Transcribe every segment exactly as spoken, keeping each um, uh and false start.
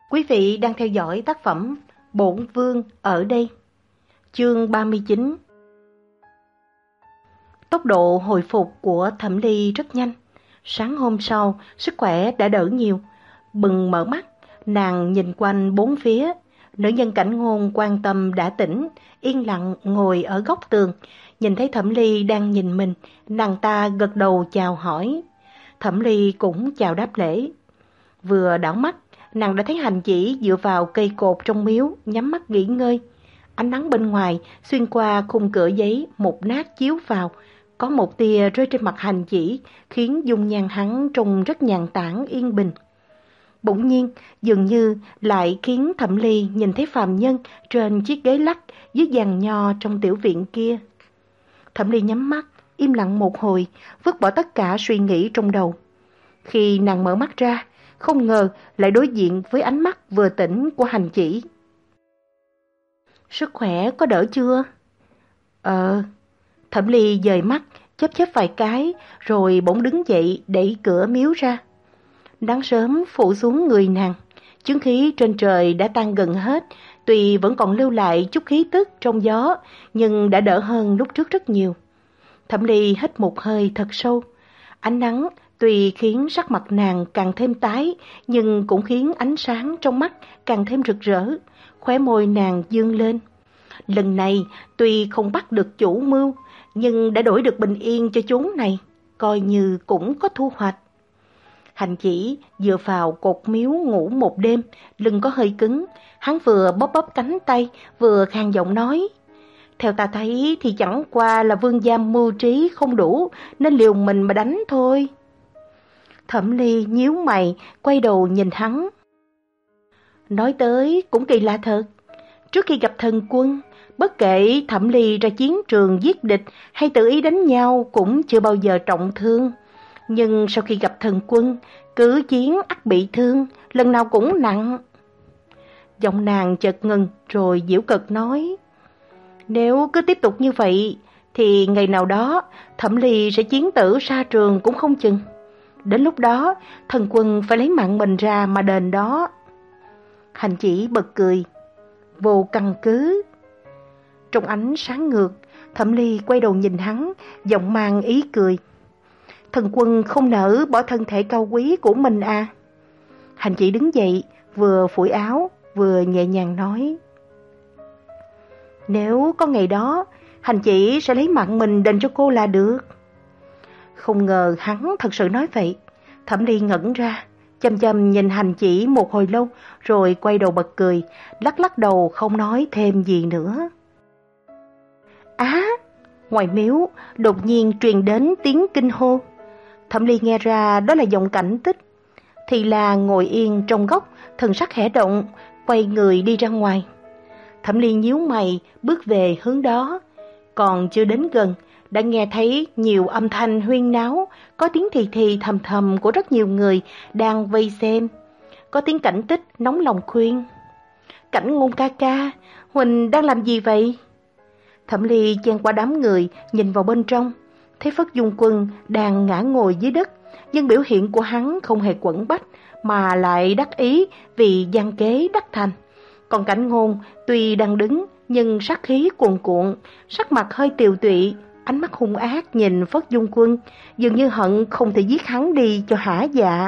Quý vị đang theo dõi tác phẩm Bổn Vương ở đây, chương ba mươi chín. Tốc độ hồi phục của Thẩm Ly rất nhanh. Sáng hôm sau, sức khỏe đã đỡ nhiều. Bừng mở mắt, nàng nhìn quanh bốn phía. Nữ nhân Cảnh Ngôn quan tâm đã tỉnh, yên lặng ngồi ở góc tường. Nhìn thấy Thẩm Ly đang nhìn mình, nàng ta gật đầu chào hỏi. Thẩm Ly cũng chào đáp lễ. Vừa đảo mắt, nàng đã thấy Hành Chỉ dựa vào cây cột trong miếu, nhắm mắt nghỉ ngơi. Ánh nắng bên ngoài xuyên qua khung cửa giấy mục nát chiếu vào, có một tia rơi trên mặt Hành Chỉ, khiến dung nhan hắn trông rất nhàn tản yên bình. Bỗng nhiên, dường như lại khiến Thẩm Ly nhìn thấy phàm nhân trên chiếc ghế lắc dưới giàn nho trong tiểu viện kia. Thẩm Ly nhắm mắt, im lặng một hồi, vứt bỏ tất cả suy nghĩ trong đầu. Khi nàng mở mắt ra, không ngờ lại đối diện với ánh mắt vừa tỉnh của Hành Chỉ. Sức khỏe có đỡ chưa? Ờ... Thẩm Ly dời mắt, chớp chớp vài cái, rồi bỗng đứng dậy đẩy cửa miếu ra. Nắng sớm phủ xuống người nàng, chứng khí trên trời đã tan gần hết, tuy vẫn còn lưu lại chút khí tức trong gió, nhưng đã đỡ hơn lúc trước rất nhiều. Thẩm Ly hít một hơi thật sâu. Ánh nắng tuy khiến sắc mặt nàng càng thêm tái, nhưng cũng khiến ánh sáng trong mắt càng thêm rực rỡ. Khóe môi nàng dương lên. Lần này tuy không bắt được chủ mưu, nhưng đã đổi được bình yên cho chốn này, coi như cũng có thu hoạch. Hành Chỉ dựa vào cột miếu ngủ một đêm, lưng có hơi cứng, hắn vừa bóp bóp cánh tay, vừa khàn giọng nói. Theo ta thấy thì chẳng qua là vương gia mưu trí không đủ, nên liều mình mà đánh thôi. Thẩm Ly nhíu mày, quay đầu nhìn hắn. Nói tới cũng kỳ lạ thật. Trước khi gặp thần quân, bất kể Thẩm Ly ra chiến trường giết địch hay tự ý đánh nhau cũng chưa bao giờ trọng thương. Nhưng sau khi gặp thần quân, cứ chiến ắt bị thương, lần nào cũng nặng. Giọng nàng chợt ngừng rồi giễu cợt nói. Nếu cứ tiếp tục như vậy, thì ngày nào đó Thẩm Ly sẽ chiến tử xa trường cũng không chừng. Đến lúc đó, thần quân phải lấy mạng mình ra mà đền đó. Hành Chỉ bật cười. Vô căn cứ. Trong ánh sáng ngược, Thẩm Ly quay đầu nhìn hắn, giọng mang ý cười. Thần quân không nỡ bỏ thân thể cao quý của mình à? Hành Chỉ đứng dậy, vừa phủi áo, vừa nhẹ nhàng nói. Nếu có ngày đó, Hành Chỉ sẽ lấy mạng mình đền cho cô là được. Không ngờ hắn thật sự nói vậy. Thẩm Ly ngẩn ra, chăm chăm nhìn Hành Chỉ một hồi lâu, rồi quay đầu bật cười, lắc lắc đầu không nói thêm gì nữa. Á! Ngoài miếu, đột nhiên truyền đến tiếng kinh hô. Thẩm Ly nghe ra đó là giọng Cảnh Tích. Thì là ngồi yên trong góc, thần sắc khẽ động, quay người đi ra ngoài. Thẩm Ly nhíu mày, bước về hướng đó. Còn chưa đến gần, đã nghe thấy nhiều âm thanh huyên náo, có tiếng thì thì thầm thầm của rất nhiều người đang vây xem. Có tiếng Cảnh Tích nóng lòng khuyên. Cảnh Ngôn ca ca, Huỳnh đang làm gì vậy? Thẩm Ly chen qua đám người, nhìn vào bên trong, thấy Phất Dung Quân đang ngã ngồi dưới đất, nhưng biểu hiện của hắn không hề quẫn bách, mà lại đắc ý vì gian kế đắc thành. Còn Cảnh Ngôn tuy đang đứng, nhưng sát khí cuồn cuộn, sắc mặt hơi tiều tụy, ánh mắt hung ác nhìn Phất Dung Quân, dường như hận không thể giết hắn đi cho hả dạ.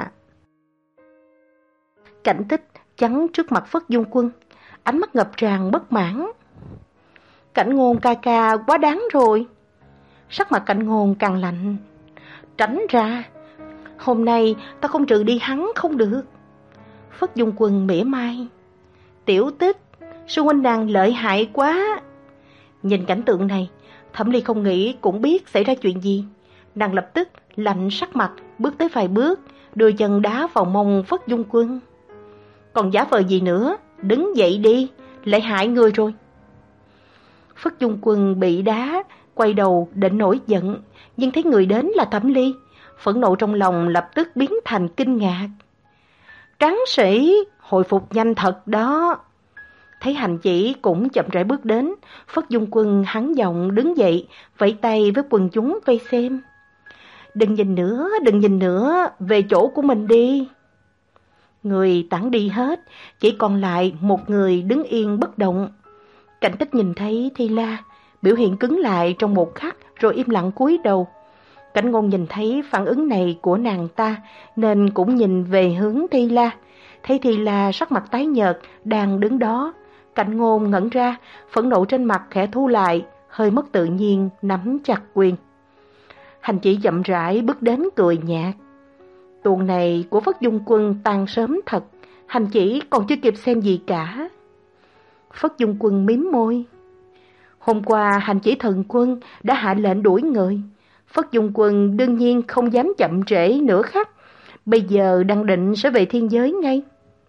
Cảnh Tích chắn trước mặt Phất Dung Quân, ánh mắt ngập tràn bất mãn. Cảnh Ngôn ca ca quá đáng rồi. Sắc mặt Cảnh Ngôn càng lạnh. Tránh ra, hôm nay ta không trừ đi hắn không được. Phất Dung Quân mỉa mai. Tiểu Tích, sư huynh nàng lợi hại quá. Nhìn cảnh tượng này, Thẩm Ly không nghĩ cũng biết xảy ra chuyện gì. Nàng lập tức lạnh sắc mặt, bước tới vài bước, đưa chân đá vào mông Phất Dung Quân. Còn giả vờ gì nữa, đứng dậy đi, lại hại người rồi. Phất Dung Quân bị đá, quay đầu định nổi giận, nhưng thấy người đến là Thẩm Ly, phẫn nộ trong lòng lập tức biến thành kinh ngạc. Tráng sĩ, hồi phục nhanh thật đó. Thấy Hành Chỉ cũng chậm rãi bước đến, Phất Dung Quân hắn giọng đứng dậy, vẫy tay với quần chúng vây xem. Đừng nhìn nữa, đừng nhìn nữa, về chỗ của mình đi. Người tản đi hết, chỉ còn lại một người đứng yên bất động. Cảnh Tích nhìn thấy Thi La, biểu hiện cứng lại trong một khắc rồi im lặng cúi đầu. Cảnh Ngôn nhìn thấy phản ứng này của nàng ta nên cũng nhìn về hướng Thi La. Thấy Thi La sắc mặt tái nhợt đang đứng đó, Cảnh Ngôn ngẩn ra, phẫn nộ trên mặt khẽ thu lại, hơi mất tự nhiên nắm chặt quyền. Hành Chỉ chậm rãi bước đến cười nhạt. Tuồng này của Phất Dung Quân tan sớm thật, Hành Chỉ còn chưa kịp xem gì cả. Phất Dung Quân mím môi. Hôm qua Hành Chỉ thần quân đã hạ lệnh đuổi người. Phất Dung Quân đương nhiên không dám chậm trễ nửa khắc, bây giờ đang định sẽ về thiên giới ngay.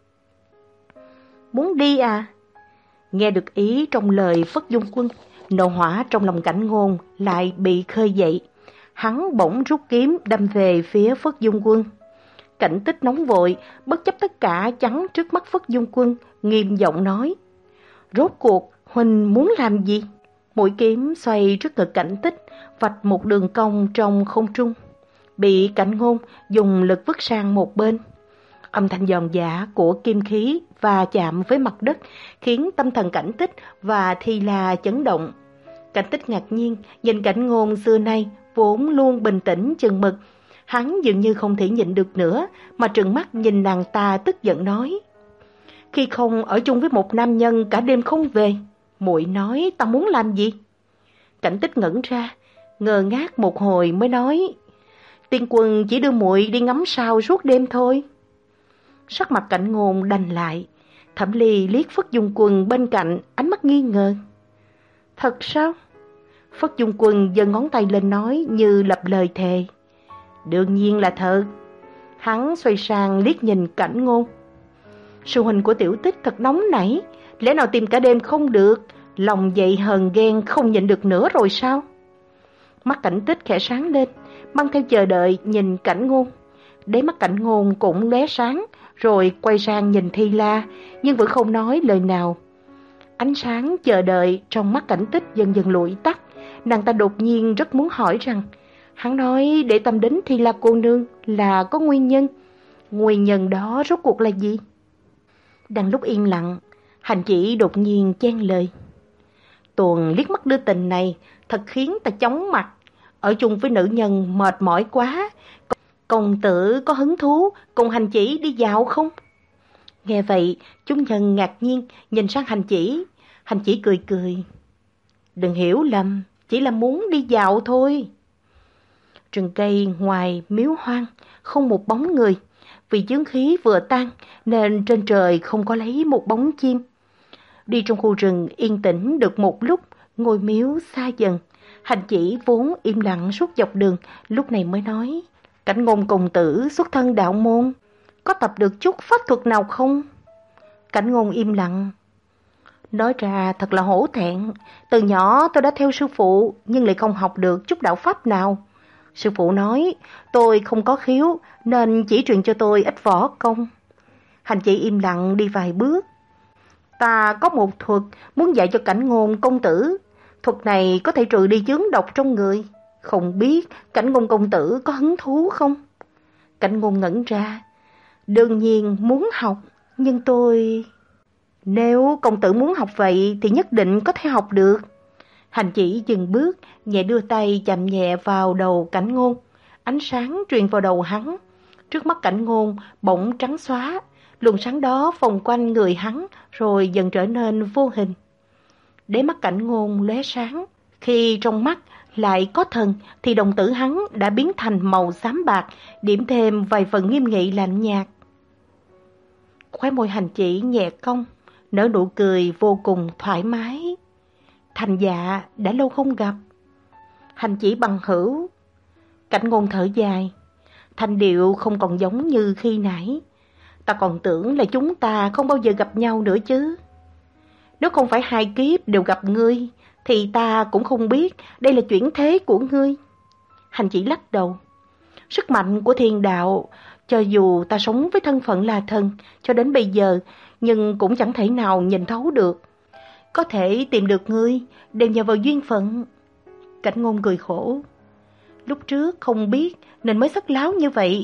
Muốn đi à? Nghe được ý trong lời Phất Dung Quân, nộ hỏa trong lòng Cảnh Ngôn lại bị khơi dậy. Hắn bỗng rút kiếm đâm về phía Phất Dung Quân. Cảnh Tích nóng vội, bất chấp tất cả chắn trước mắt Phất Dung Quân, nghiêm giọng nói: Rốt cuộc huynh muốn làm gì? Mũi kiếm xoay trước ngực Cảnh Tích, vạch một đường cong trong không trung, bị Cảnh Ngôn dùng lực vứt sang một bên. Âm thanh giòn giã của kim khí va chạm với mặt đất khiến tâm thần Cảnh Tích và Thi La chấn động. Cảnh Tích ngạc nhiên nhìn Cảnh Ngôn xưa nay vốn luôn bình tĩnh chừng mực, hắn dường như không thể nhịn được nữa mà trừng mắt nhìn nàng ta, tức giận nói: Khi không ở chung với một nam nhân cả đêm không về, muội nói ta muốn làm gì? Cảnh Tích ngẩn ra, ngơ ngác một hồi mới nói: Tiên Quân chỉ đưa muội đi ngắm sao suốt đêm thôi. Sắc mặt Cảnh Ngôn đành lại, Thẩm Ly liếc Phất Dung Quân bên cạnh, ánh mắt nghi ngờ. Thật sao? Phất Dung Quân giơ ngón tay lên nói như lập lời thề. Đương nhiên là thật. Hắn xoay sang liếc nhìn Cảnh Ngôn. Sư huynh của Tiểu Tích thật nóng nảy, lẽ nào tìm cả đêm không được, lòng dậy hờn ghen không nhịn được nữa rồi sao? Mắt Cảnh Tích khẽ sáng lên, mang theo chờ đợi nhìn Cảnh Ngôn. Đáy mắt Cảnh Ngôn cũng lóe sáng, rồi quay sang nhìn Thi La, nhưng vẫn không nói lời nào. Ánh sáng chờ đợi trong mắt Cảnh Tích dần dần lụi tắt, nàng ta đột nhiên rất muốn hỏi rằng, hắn nói để tâm đến Thi La cô nương là có nguyên nhân, nguyên nhân đó rốt cuộc là gì? Đang lúc im lặng, Hành Chỉ đột nhiên chen lời. Tuần liếc mắt đưa tình này thật khiến ta chóng mặt, ở chung với nữ nhân mệt mỏi quá. Công tử có hứng thú cùng Hành Chỉ đi dạo không? Nghe vậy, chúng nhân ngạc nhiên nhìn sang Hành Chỉ. Hành Chỉ cười cười. Đừng hiểu lầm, chỉ là muốn đi dạo thôi. Rừng cây ngoài miếu hoang, không một bóng người. Vì chướng khí vừa tan nên trên trời không có lấy một bóng chim. Đi trong khu rừng yên tĩnh được một lúc, ngôi miếu xa dần. Hành Chỉ vốn im lặng suốt dọc đường, lúc này mới nói: Cảnh Ngôn công tử xuất thân đạo môn, có tập được chút pháp thuật nào không? Cảnh Ngôn im lặng. Nói ra thật là hổ thẹn, từ nhỏ tôi đã theo sư phụ nhưng lại không học được chút đạo pháp nào. Sư phụ nói tôi không có khiếu nên chỉ truyền cho tôi ít võ công. Hành Chỉ im lặng đi vài bước. Ta có một thuật muốn dạy cho Cảnh Ngôn công tử. Thuật này có thể trừ đi chướng độc trong người. Không biết Cảnh Ngôn công tử có hứng thú không? Cảnh Ngôn ngẩn ra. Đương nhiên muốn học, nhưng tôi... Nếu công tử muốn học vậy thì nhất định có thể học được. Hành Chỉ dừng bước, nhẹ đưa tay chạm nhẹ vào đầu Cảnh Ngôn. Ánh sáng truyền vào đầu hắn. Trước mắt Cảnh Ngôn bỗng trắng xóa. Luồng sáng đó vòng quanh người hắn rồi dần trở nên vô hình. Đáy mắt Cảnh Ngôn lóe sáng. Khi trong mắt lại có thần thì đồng tử hắn đã biến thành màu xám bạc, điểm thêm vài phần nghiêm nghị lạnh nhạt. Khóe môi Hành Chỉ nhẹ cong, nở nụ cười vô cùng thoải mái. Thành dạ đã lâu không gặp. Hành Chỉ bằng hữu. Cảnh Ngôn thở dài. Thanh điệu không còn giống như khi nãy. Ta còn tưởng là chúng ta không bao giờ gặp nhau nữa chứ. Nếu không phải hai kiếp đều gặp ngươi thì ta cũng không biết đây là chuyển thế của ngươi. Hành Chỉ lắc đầu. Sức mạnh của thiên đạo, cho dù ta sống với thân phận là thần cho đến bây giờ, nhưng cũng chẳng thể nào nhìn thấu được. Có thể tìm được ngươi đều nhờ vào duyên phận. Cảnh Ngôn cười khổ. Lúc trước không biết nên mới sất láo như vậy.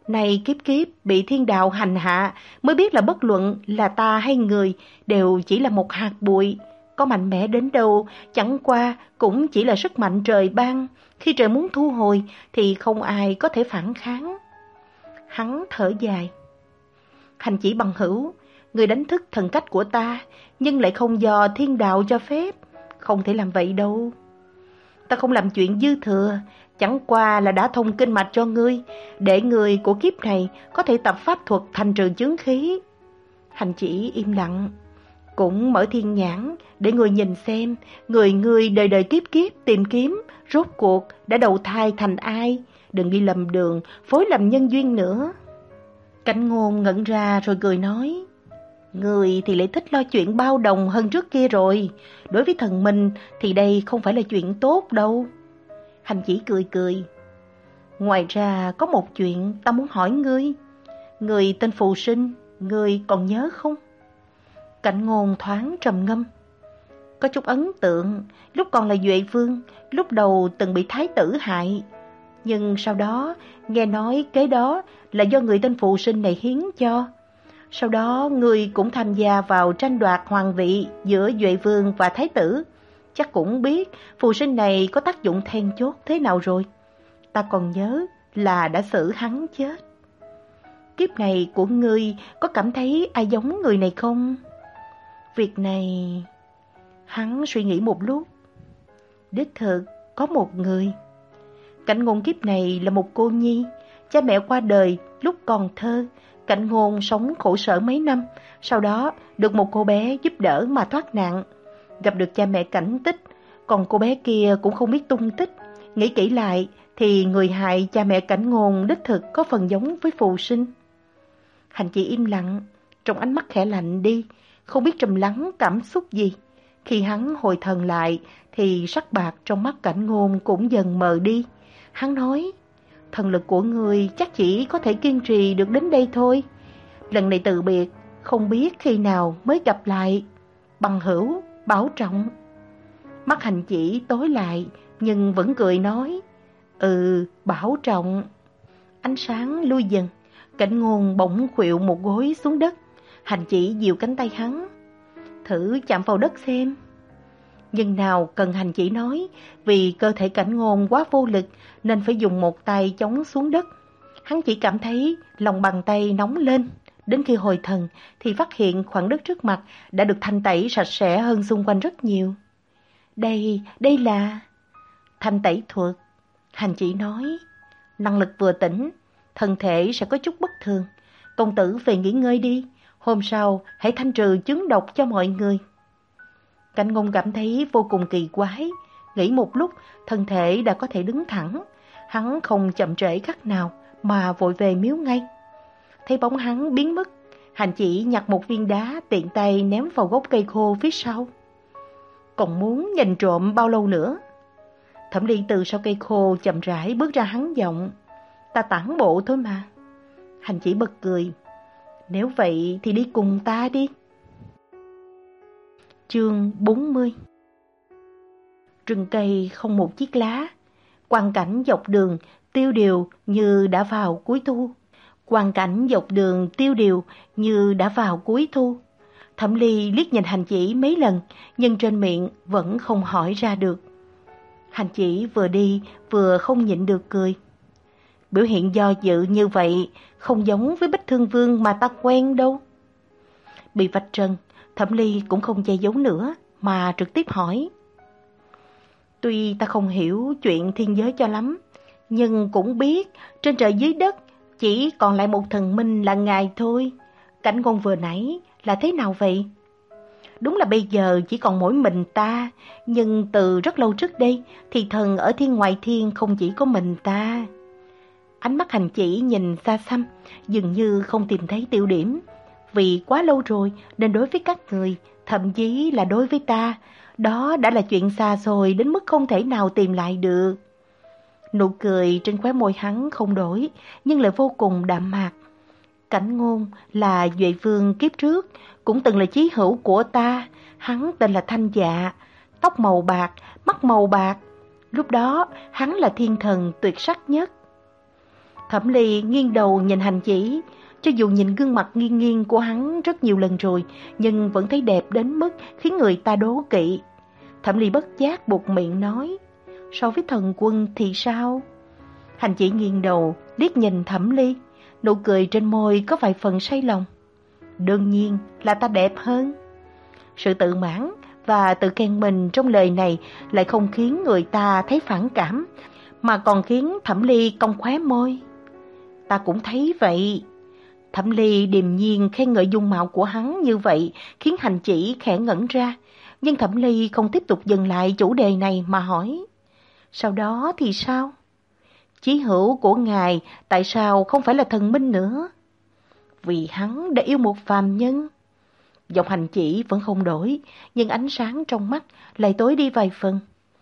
Này kiếp kiếp bị thiên đạo hành hạ, mới biết là bất luận là ta hay người đều chỉ là một hạt bụi. Có mạnh mẽ đến đâu, chẳng qua cũng chỉ là sức mạnh trời ban. Khi trời muốn thu hồi thì không ai có thể phản kháng. Hắn thở dài. Hành chỉ bằng hữu, người đánh thức thần cách của ta, nhưng lại không do thiên đạo cho phép. Không thể làm vậy đâu. Ta không làm chuyện dư thừa, chẳng qua là đã thông kinh mạch cho ngươi, để người của kiếp này có thể tập pháp thuật thành trừ chướng khí. Hành chỉ im lặng, cũng mở thiên nhãn để người nhìn xem người người đời đời kiếp kiếp tìm kiếm rốt cuộc đã đầu thai thành ai, đừng đi lầm đường phối làm nhân duyên nữa. Cảnh Ngôn ngẩn ra rồi cười nói, người thì lại thích lo chuyện bao đồng hơn trước kia rồi, đối với thần minh thì đây không phải là chuyện tốt đâu. Hành chỉ cười cười, ngoài ra có một chuyện ta muốn hỏi ngươi, người tên Phù Sinh, ngươi còn nhớ không? Cảnh Ngôn thoáng trầm ngâm. Có chút ấn tượng, lúc còn là Duệ Vương, lúc đầu từng bị thái tử hại. Nhưng sau đó, nghe nói kế đó là do người tên Phù Sinh này hiến cho. Sau đó, người cũng tham gia vào tranh đoạt hoàng vị giữa Duệ Vương và thái tử. Chắc cũng biết Phù Sinh này có tác dụng then chốt thế nào rồi. Ta còn nhớ là đã xử hắn chết. Kiếp này của ngươi có cảm thấy ai giống người này không? Việc này... Hắn suy nghĩ một lúc. Đích thực có một người. Cảnh Ngôn kiếp này là một cô nhi. Cha mẹ qua đời lúc còn thơ. Cảnh Ngôn sống khổ sở mấy năm. Sau đó được một cô bé giúp đỡ mà thoát nạn. Gặp được cha mẹ Cảnh Tích. Còn cô bé kia cũng không biết tung tích. Nghĩ kỹ lại thì người hại cha mẹ Cảnh Ngôn đích thực có phần giống với Phù Sinh. Hành chỉ im lặng, trong ánh mắt khẽ lạnh đi, không biết trầm lắng cảm xúc gì. Khi hắn hồi thần lại thì sắc bạc trong mắt Cảnh Ngôn cũng dần mờ đi. Hắn nói, thần lực của người chắc chỉ có thể kiên trì được đến đây thôi. Lần này từ biệt, không biết khi nào mới gặp lại. Bằng hữu, bảo trọng. Mắt Hành chỉ tối lại, nhưng vẫn cười nói, ừ, bảo trọng. Ánh sáng lui dần, Cảnh Ngôn bỗng khuỵu một gối xuống đất. Hành chỉ dìu cánh tay hắn, thử chạm vào đất xem. Nhưng nào cần Hành chỉ nói, vì cơ thể Cảnh Ngôn quá vô lực nên phải dùng một tay chống xuống đất. Hắn chỉ cảm thấy lòng bàn tay nóng lên. Đến khi hồi thần thì phát hiện khoảng đất trước mặt đã được thanh tẩy sạch sẽ hơn xung quanh rất nhiều. Đây, đây là... thanh tẩy thuật. Hành chỉ nói, năng lực vừa tỉnh, thân thể sẽ có chút bất thường. Công tử về nghỉ ngơi đi, hôm sau hãy thanh trừ chứng độc cho mọi người. Cảnh Ngôn cảm thấy vô cùng kỳ quái, nghĩ một lúc thân thể đã có thể đứng thẳng. Hắn không chậm trễ khắc nào mà vội về miếu ngay. Thấy bóng hắn biến mất, Hành chỉ nhặt một viên đá tiện tay ném vào gốc cây khô phía sau. Còn muốn nhìn trộm bao lâu nữa? Thẩm Ly từ sau cây khô chậm rãi bước ra hắn giọng, ta tản bộ thôi mà. Hành chỉ bật cười, nếu vậy thì đi cùng ta đi. Chương bốn mươi. Rừng cây không một chiếc lá, quang cảnh dọc đường tiêu điều như đã vào cuối thu. Quang cảnh dọc đường tiêu điều như đã vào cuối thu. Thẩm Ly liếc nhìn Hành chỉ mấy lần, nhưng trên miệng vẫn không hỏi ra được. Hành chỉ vừa đi vừa không nhịn được cười. Biểu hiện do dự như vậy không giống với Bích Thương Vương mà ta quen đâu. Bị vạch trần, Thẩm Ly cũng không che giấu nữa mà trực tiếp hỏi. Tuy ta không hiểu chuyện thiên giới cho lắm, nhưng cũng biết trên trời dưới đất chỉ còn lại một thần minh là ngài thôi. Cảnh Ngôn vừa nãy là thế nào vậy? Đúng là bây giờ chỉ còn mỗi mình ta, nhưng từ rất lâu trước đây thì thần ở thiên ngoại thiên không chỉ có mình ta. Ánh mắt Hành chỉ nhìn xa xăm, dường như không tìm thấy tiêu điểm. Vì quá lâu rồi nên đối với các người, thậm chí là đối với ta, đó đã là chuyện xa xôi đến mức không thể nào tìm lại được. Nụ cười trên khóe môi hắn không đổi, nhưng lại vô cùng đạm mạc. Cảnh Ngôn là Duệ Vương kiếp trước, cũng từng là chí hữu của ta. Hắn tên là Thanh Dạ, tóc màu bạc, mắt màu bạc. Lúc đó hắn là thiên thần tuyệt sắc nhất. Thẩm Ly nghiêng đầu nhìn Hành Chỉ, cho dù nhìn gương mặt nghiêng nghiêng của hắn rất nhiều lần rồi, nhưng vẫn thấy đẹp đến mức khiến người ta đố kỵ. Thẩm Ly bất giác buột miệng nói, so với thần quân thì sao? Hành Chỉ nghiêng đầu, liếc nhìn Thẩm Ly, nụ cười trên môi có vài phần say lòng. Đương nhiên là ta đẹp hơn. Sự tự mãn và tự khen mình trong lời này lại không khiến người ta thấy phản cảm, mà còn khiến Thẩm Ly cong khóe môi. Ta cũng thấy vậy. Thẩm Ly điềm nhiên khen ngợi dung mạo của hắn như vậy khiến Hành Chỉ khẽ ngẩn ra, nhưng Thẩm Ly không tiếp tục dừng lại chủ đề này mà hỏi. Sau đó thì sao? Chí hữu của ngài tại sao không phải là thần minh nữa? Vì hắn đã yêu một phàm nhân. Giọng Hành Chỉ vẫn không đổi, nhưng ánh sáng trong mắt lại tối đi vài phần.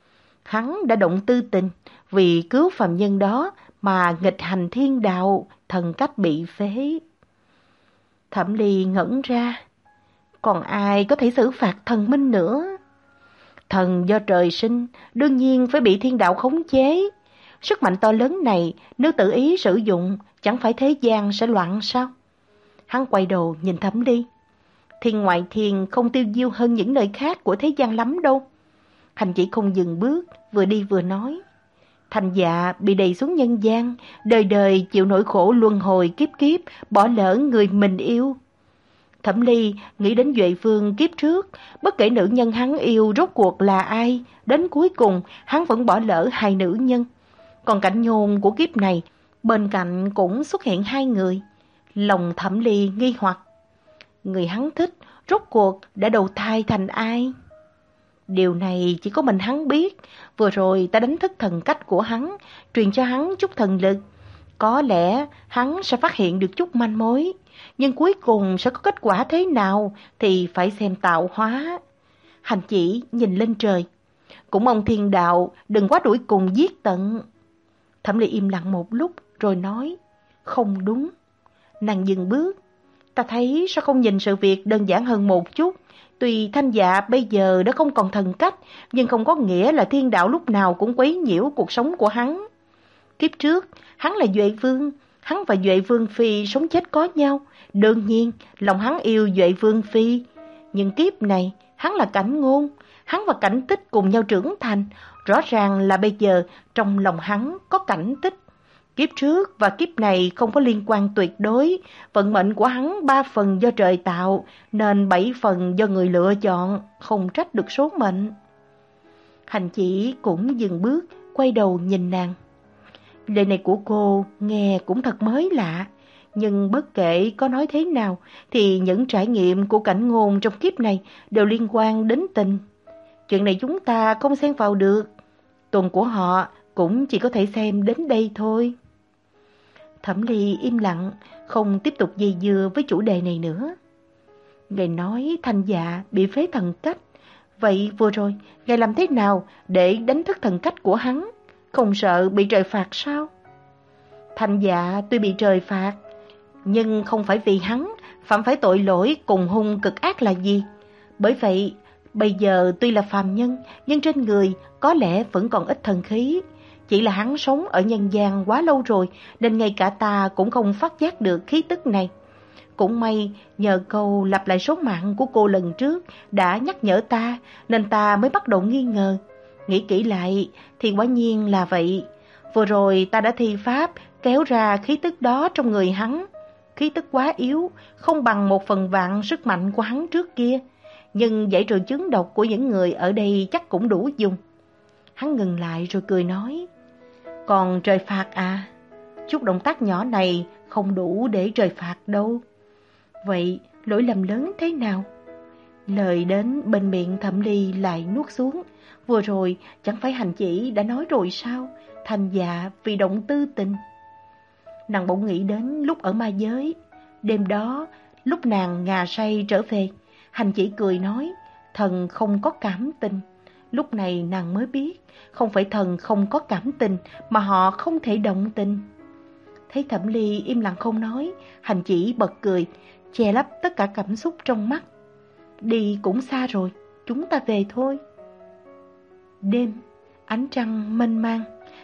Hắn đã động tư tình, vì cứu phàm nhân đó mà nghịch hành thiên đạo, thần cách bị phế. Thẩm Ly ngẩn ra. Còn ai có thể xử phạt thần minh nữa? Thần do trời sinh, đương nhiên phải bị thiên đạo khống chế. Sức mạnh to lớn này, nếu tự ý sử dụng, chẳng phải thế gian sẽ loạn sao? Hắn quay đầu nhìn Thẩm Ly. Thiên ngoại thiên không tiêu diêu hơn những nơi khác của thế gian lắm đâu. Hành Chỉ không dừng bước, vừa đi vừa nói. Thành Dạ bị đày xuống nhân gian, đời đời chịu nỗi khổ luân hồi kiếp kiếp, bỏ lỡ người mình yêu. Thẩm Ly nghĩ đến Duệ Vương kiếp trước, bất kể nữ nhân hắn yêu rốt cuộc là ai, đến cuối cùng hắn vẫn bỏ lỡ hai nữ nhân. Còn Cảnh Nhôn của kiếp này, bên cạnh cũng xuất hiện hai người. Lòng Thẩm Ly nghi hoặc. Người hắn thích rốt cuộc đã đầu thai thành ai? Điều này chỉ có mình hắn biết. Vừa rồi ta đánh thức thần cách của hắn, truyền cho hắn chút thần lực. Có lẽ hắn sẽ phát hiện được chút manh mối, nhưng cuối cùng sẽ có kết quả thế nào thì phải xem tạo hóa. Hành Chỉ nhìn lên trời. Cũng mong thiên đạo đừng quá đuổi cùng giết tận. Thẩm Ly im lặng một lúc rồi nói. Không đúng. Nàng dừng bước. Ta thấy sao không nhìn sự việc đơn giản hơn một chút. Tuy Thanh Dạ bây giờ đã không còn thần cách, nhưng không có nghĩa là thiên đạo lúc nào cũng quấy nhiễu cuộc sống của hắn. Kiếp trước, hắn là Duệ Vương, hắn và Duệ Vương Phi sống chết có nhau. Đương nhiên, lòng hắn yêu Duệ Vương Phi. Nhưng kiếp này, hắn là Cảnh Ngôn, hắn và Cảnh Tích cùng nhau trưởng thành. Rõ ràng là bây giờ trong lòng hắn có Cảnh Tích. Kiếp trước và kiếp này không có liên quan tuyệt đối, vận mệnh của hắn ba phần do trời tạo, nên bảy phần do người lựa chọn, không trách được số mệnh. Hành Chỉ cũng dừng bước, quay đầu nhìn nàng. Lời này của cô nghe cũng thật mới lạ, nhưng bất kể có nói thế nào thì những trải nghiệm của Cảnh Ngôn trong kiếp này đều liên quan đến tình. Chuyện này chúng ta không xen vào được, tuần của họ cũng chỉ có thể xem đến đây thôi. Thẩm Ly im lặng, không tiếp tục dây dưa với chủ đề này nữa. Ngài nói Thanh Dạ bị phế thần cách. Vậy vừa rồi, ngài làm thế nào để đánh thức thần cách của hắn? Không sợ bị trời phạt sao? Thanh Dạ tuy bị trời phạt, nhưng không phải vì hắn phạm phải tội lỗi cùng hung cực ác là gì. Bởi vậy, bây giờ tuy là phàm nhân, nhưng trên người có lẽ vẫn còn ít thần khí. Chỉ là hắn sống ở nhân gian quá lâu rồi, nên ngay cả ta cũng không phát giác được khí tức này. Cũng may nhờ câu lặp lại số mạng của cô lần trước đã nhắc nhở ta, nên ta mới bắt đầu nghi ngờ. Nghĩ kỹ lại thì quả nhiên là vậy. Vừa rồi ta đã thi pháp kéo ra khí tức đó trong người hắn. Khí tức quá yếu, không bằng một phần vạn sức mạnh của hắn trước kia. Nhưng giải trừ chứng độc của những người ở đây chắc cũng đủ dùng. Hắn ngừng lại rồi cười nói. Còn trời phạt à? Chút động tác nhỏ này không đủ để trời phạt đâu. Vậy lỗi lầm lớn thế nào? Lời đến bên miệng Thẩm Ly lại nuốt xuống. Vừa rồi chẳng phải Hành Chỉ đã nói rồi sao? Thanh Dạ vì động tư tình. Nàng bỗng nghĩ đến lúc ở ma giới. Đêm đó, lúc nàng ngà say trở về, Hành Chỉ cười nói, thần không có cảm tình. Lúc này nàng mới biết, không phải thần không có cảm tình, mà họ không thể động tình. Thấy Thẩm Ly im lặng không nói, Hành Chỉ bật cười, che lấp tất cả cảm xúc trong mắt. Đi cũng xa rồi, chúng ta về thôi. Đêm, ánh trăng mênh mang,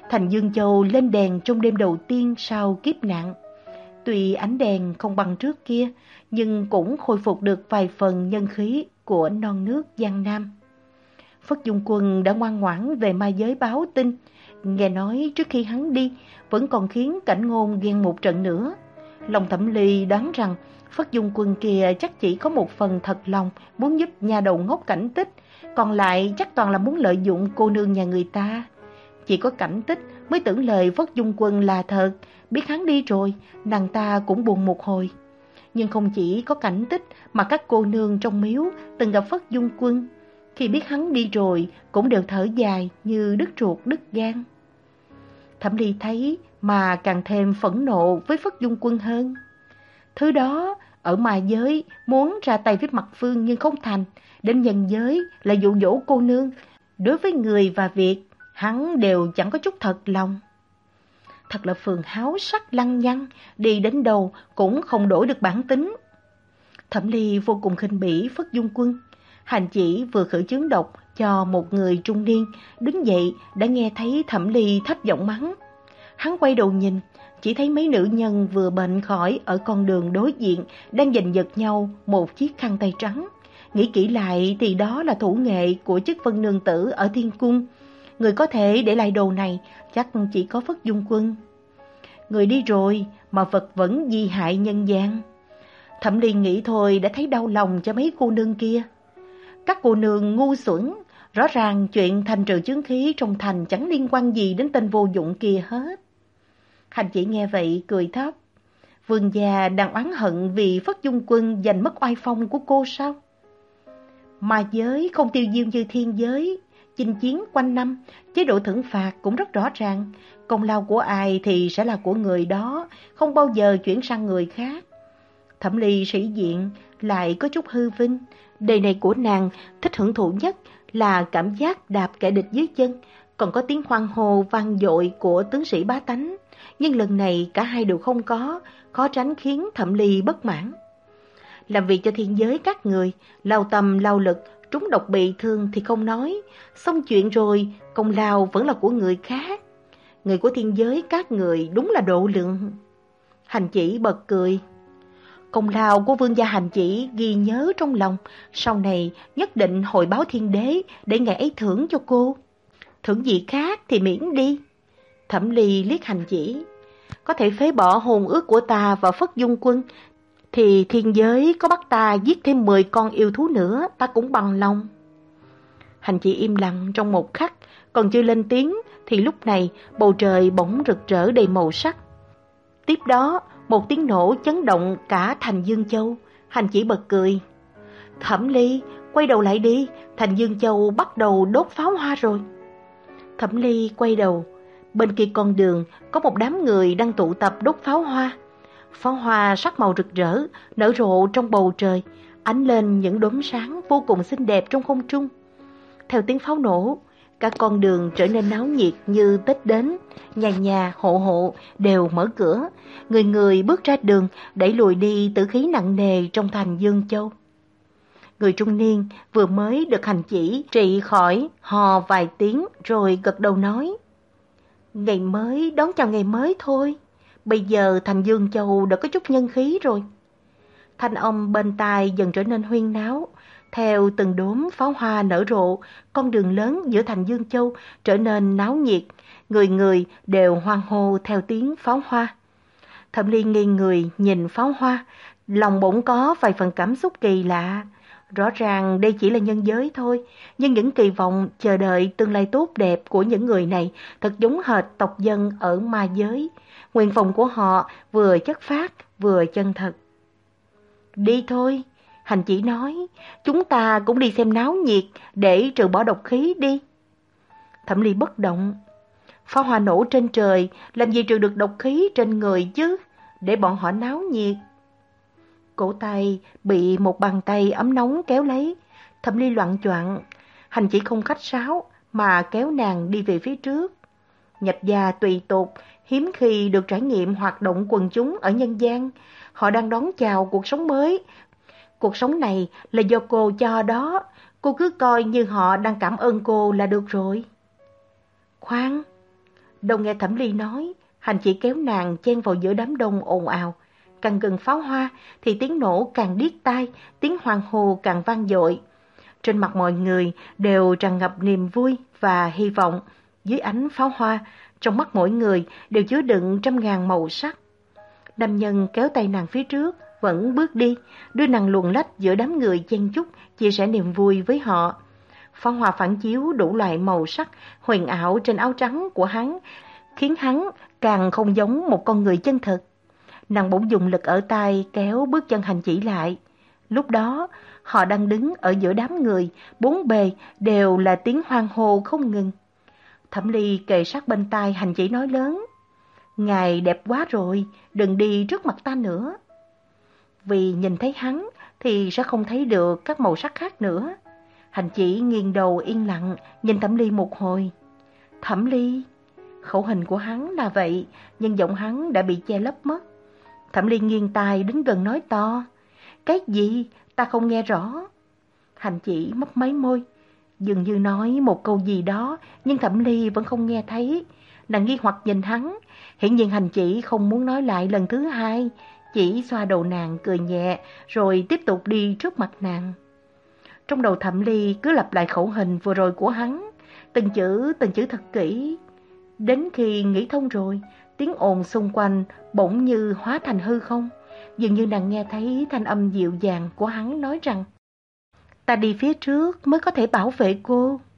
Thành Dương Châu lên đèn trong đêm đầu tiên sau kiếp nạn. Tuy ánh đèn không bằng trước kia, nhưng cũng khôi phục được vài phần nhân khí của non nước Giang Nam. Phất Dung Quân đã ngoan ngoãn về ma giới báo tin, nghe nói trước khi hắn đi vẫn còn khiến Cảnh Ngôn ghen một trận nữa. Lòng Thẩm Ly đoán rằng Phất Dung Quân kia chắc chỉ có một phần thật lòng muốn giúp nhà đầu ngốc Cảnh Tích, còn lại chắc toàn là muốn lợi dụng cô nương nhà người ta. Chỉ có Cảnh Tích mới tưởng lời Phất Dung Quân là thật, biết hắn đi rồi, nàng ta cũng buồn một hồi. Nhưng không chỉ có Cảnh Tích mà các cô nương trong miếu từng gặp Phất Dung Quân, khi biết hắn đi rồi cũng đều thở dài như đứt ruột đứt gan. Thẩm Ly thấy mà càng thêm phẫn nộ với Phất Dung Quân hơn. Thứ đó ở ma giới muốn ra tay với Mặt Phương nhưng không thành, đến nhân giới là dụ dỗ cô nương. Đối với người và việc, hắn đều chẳng có chút thật lòng. Thật là phường háo sắc lăng nhăng, đi đến đâu cũng không đổi được bản tính. Thẩm Ly vô cùng khinh bỉ Phất Dung Quân. Hành chỉ vừa khử chướng độc cho một người trung niên, đứng dậy đã nghe thấy Thẩm Ly thấp giọng mắng. Hắn quay đầu nhìn, chỉ thấy mấy nữ nhân vừa bệnh khỏi ở con đường đối diện đang giành giật nhau một chiếc khăn tay trắng. Nghĩ kỹ lại thì đó là thủ nghệ của chức Vân Nương Tử ở Thiên Cung. Người có thể để lại đồ này chắc chỉ có Phất Dung Quân. Người đi rồi mà vật vẫn di hại nhân gian. Thẩm Ly nghĩ thôi đã thấy đau lòng cho mấy cô nương kia. Các cô nương ngu xuẩn, rõ ràng chuyện thanh trừ chướng khí trong thành chẳng liên quan gì đến tên vô dụng kia hết. Hành chỉ nghe vậy cười thấp. Vương gia đang oán hận vì Phất Dung Quân giành mất oai phong của cô sao? Ma giới không tiêu diêu như thiên giới, chinh chiến quanh năm, chế độ thưởng phạt cũng rất rõ ràng. Công lao của ai thì sẽ là của người đó, không bao giờ chuyển sang người khác. Thẩm Ly sĩ diện lại có chút hư vinh. Đời này của nàng thích hưởng thụ nhất là cảm giác đạp kẻ địch dưới chân, còn có tiếng hoan hô vang dội của tướng sĩ bá tánh. Nhưng lần này cả hai đều không có, khó tránh khiến Thẩm Ly bất mãn. Làm việc cho thiên giới các người, lao tâm lao lực, trúng độc bị thương thì không nói, xong chuyện rồi công lao vẫn là của người khác. Người của thiên giới các người đúng là độ lượng. Hành chỉ bật cười. Công lao của vương gia Hành chỉ ghi nhớ trong lòng, sau này nhất định hội báo thiên đế để ngài ấy thưởng cho cô. Thưởng gì khác thì miễn đi. Thẩm Ly liếc Hành chỉ. Có thể phế bỏ hôn ước của ta và Phất Dung Quân, thì thiên giới có bắt ta giết thêm mười con yêu thú nữa, ta cũng bằng lòng. Hành chỉ im lặng trong một khắc, còn chưa lên tiếng thì lúc này bầu trời bỗng rực rỡ đầy màu sắc. Tiếp đó một tiếng nổ chấn động cả thành Dương Châu. Hành chỉ bật cười. Thẩm Ly, quay đầu lại đi, thành Dương Châu bắt đầu đốt pháo hoa rồi. Thẩm Ly quay đầu, bên kia con đường có một đám người đang tụ tập đốt pháo hoa. Pháo hoa sắc màu rực rỡ, nở rộ trong bầu trời, ánh lên những đốm sáng vô cùng xinh đẹp trong không trung. Theo tiếng pháo nổ, cả con đường trở nên náo nhiệt như Tết đến, nhà nhà hộ hộ đều mở cửa, người người bước ra đường đẩy lùi đi tử khí nặng nề trong thành Dương Châu. Người trung niên vừa mới được hành chỉ trị khỏi, hò vài tiếng rồi gật đầu nói: Ngày mới đón chào ngày mới thôi, bây giờ thành Dương Châu đã có chút nhân khí rồi. Thanh âm bên tai dần trở nên huyên náo. Theo từng đốm pháo hoa nở rộ, con đường lớn giữa thành Dương Châu trở nên náo nhiệt, người người đều hoan hô theo tiếng pháo hoa. Thẩm Ly nghiêng người nhìn pháo hoa, lòng bỗng có vài phần cảm xúc kỳ lạ. Rõ ràng đây chỉ là nhân giới thôi, nhưng những kỳ vọng chờ đợi tương lai tốt đẹp của những người này thật giống hệt tộc dân ở ma giới. Nguyện vọng của họ vừa chất phác vừa chân thật. Đi thôi, Hành chỉ nói, chúng ta cũng đi xem náo nhiệt để trừ bỏ độc khí đi. Thẩm Ly bất động. Pháo hoa nổ trên trời, làm gì trừ được độc khí trên người chứ, để bọn họ náo nhiệt. Cổ tay bị một bàn tay ấm nóng kéo lấy, Thẩm Ly loạng choạng. Hành chỉ không khách sáo mà kéo nàng đi về phía trước. Nhập gia tùy tục, hiếm khi được trải nghiệm hoạt động quần chúng ở nhân gian. Họ đang đón chào cuộc sống mới. Cuộc sống này là do cô cho đó, cô cứ coi như họ đang cảm ơn cô là được rồi. Khoan, Đâu nghe Thẩm Ly nói, Hành chỉ kéo nàng chen vào giữa đám đông ồn ào. Càng gần pháo hoa thì tiếng nổ càng điếc tai, tiếng hoan hô càng vang dội. Trên mặt mọi người đều tràn ngập niềm vui và hy vọng. Dưới ánh pháo hoa, trong mắt mỗi người đều chứa đựng trăm ngàn màu sắc. Nam nhân kéo tay nàng phía trước, vẫn bước đi, đưa nàng luồn lách giữa đám người chen chúc, chia sẻ niềm vui với họ. Pháo hoa phản chiếu đủ loại màu sắc, huyền ảo trên áo trắng của hắn, khiến hắn càng không giống một con người chân thực. Nàng bỗng dùng lực ở tay kéo bước chân Hành chỉ lại. Lúc đó, họ đang đứng ở giữa đám người, bốn bề đều là tiếng hoan hô không ngừng. Thẩm Ly kề sát bên tai Hành chỉ nói lớn: "Ngài đẹp quá rồi, đừng đi trước mặt ta nữa." Vì nhìn thấy hắn thì sẽ không thấy được các màu sắc khác nữa. Hành chỉ nghiêng đầu yên lặng, nhìn Thẩm Ly một hồi. "Thẩm Ly." Khẩu hình của hắn là vậy, nhưng giọng hắn đã bị che lấp mất. Thẩm Ly nghiêng tai đến gần nói to: "Cái gì? Ta không nghe rõ." Hành chỉ mấp máy môi, dường như nói một câu gì đó, nhưng Thẩm Ly vẫn không nghe thấy. Nàng nghi hoặc nhìn hắn, hiển nhiên Hành chỉ không muốn nói lại lần thứ hai, chỉ xoa đầu nàng cười nhẹ, rồi tiếp tục đi trước mặt nàng. Trong đầu Thẩm Ly cứ lặp lại khẩu hình vừa rồi của hắn, từng chữ từng chữ thật kỹ. Đến khi nghĩ thông rồi, tiếng ồn xung quanh bỗng như hóa thành hư không. Dường như nàng nghe thấy thanh âm dịu dàng của hắn nói rằng: "Ta đi phía trước mới có thể bảo vệ cô."